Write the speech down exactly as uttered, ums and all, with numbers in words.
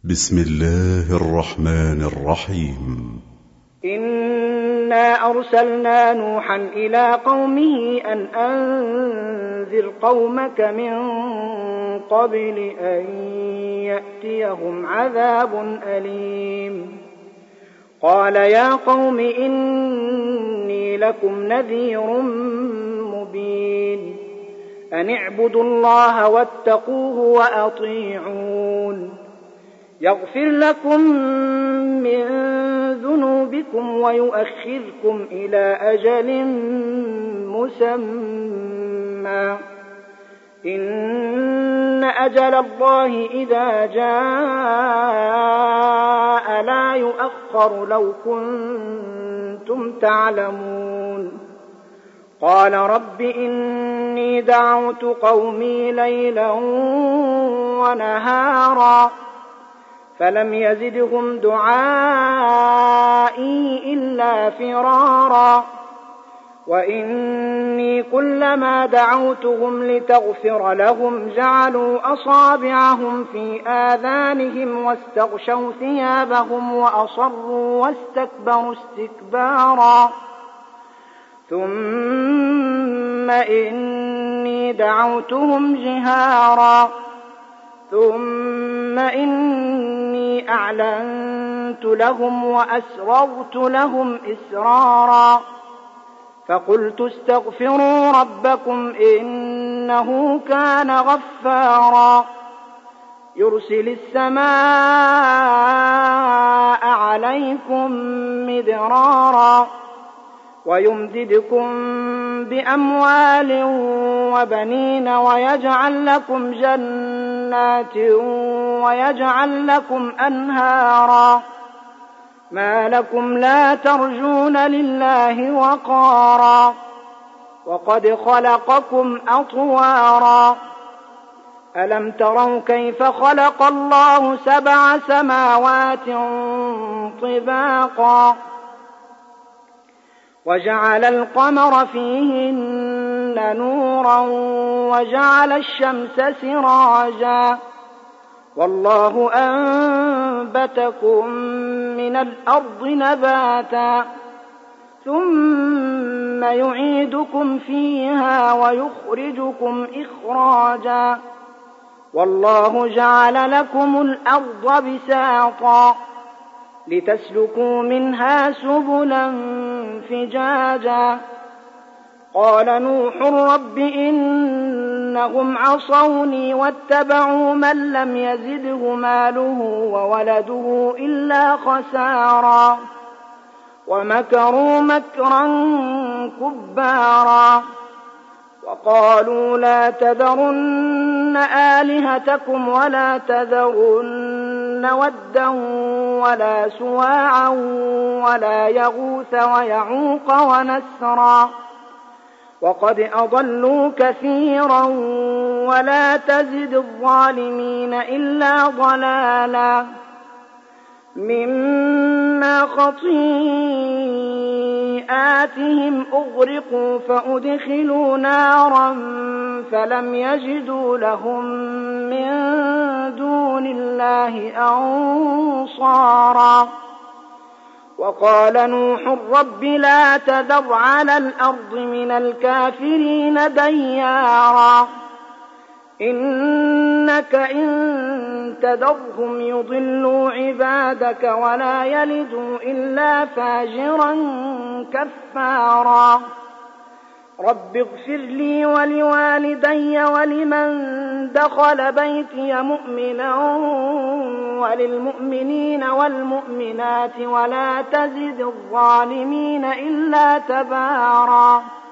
بسم الله الرحمن الرحيم. إنا أرسلنا نوحا إلى قومه أن أنذر قومك من قبل أن يأتيهم عذاب أليم. قال يا قوم إني لكم نذير مبين أن اعبدوا الله واتقوه وأطيعون يغفر لكم من ذنوبكم ويؤخركم إلى أجل مسمى إن أجل الله إذا جاء لا يؤخر لو كنتم تعلمون. قال رب إني دعوت قومي ليلا ونهارا فلم يزدهم دعائي إلا فرارا وإني كلما دعوتهم لتغفر لهم جعلوا أصابعهم في آذانهم واستغشوا ثيابهم وأصروا واستكبروا استكبارا ثم إني دعوتهم جهارا ثم إني أعلنت لهم وأسررت لهم إسرارا فقلت استغفروا ربكم إنه كان غفارا يرسل السماء عليكم مدرارا ويمددكم بأموال وبنين ويجعل لكم جنات ويجعل لكم أنهارا ما لكم لا ترجون لله وقارا وقد خلقكم أطوارا ألم تروا كيف خلق الله سبع سماوات طباقا وجعل القمر فيهن نورا وجعل الشمس سراجا والله أنبتكم من الأرض نباتا ثم يعيدكم فيها ويخرجكم إخراجا والله جعل لكم الأرض بساطا لتسلكوا منها سبلا فجاجا قال نوح رب إنهم عصوني واتبعوا من لم يزده ماله وولده إلا خسارا ومكروا مكرا كبارا وقالوا لا تذرن آلهتكم ولا تذرن ودا ولا سواعا ولا يغوث ويعوق ونسرا وقد أضلوا كثيرا ولا تزد الظالمين إلا ضلالا مما خطيئاتهم أغرقوا فأدخلوا نارا فلم يجدوا لهم من دون الله أنصارا وقال نوح رب لا تذر على الأرض من الكافرين ديارا إنك إن تذرهم يضلوا عبادك ولا يلدوا إلا فاجرا كفارا رب اغفر لي ولوالدي ولمن دخل بيتي مؤمنا وللمؤمنين والمؤمنات ولا تزد الظالمين إلا تبارا.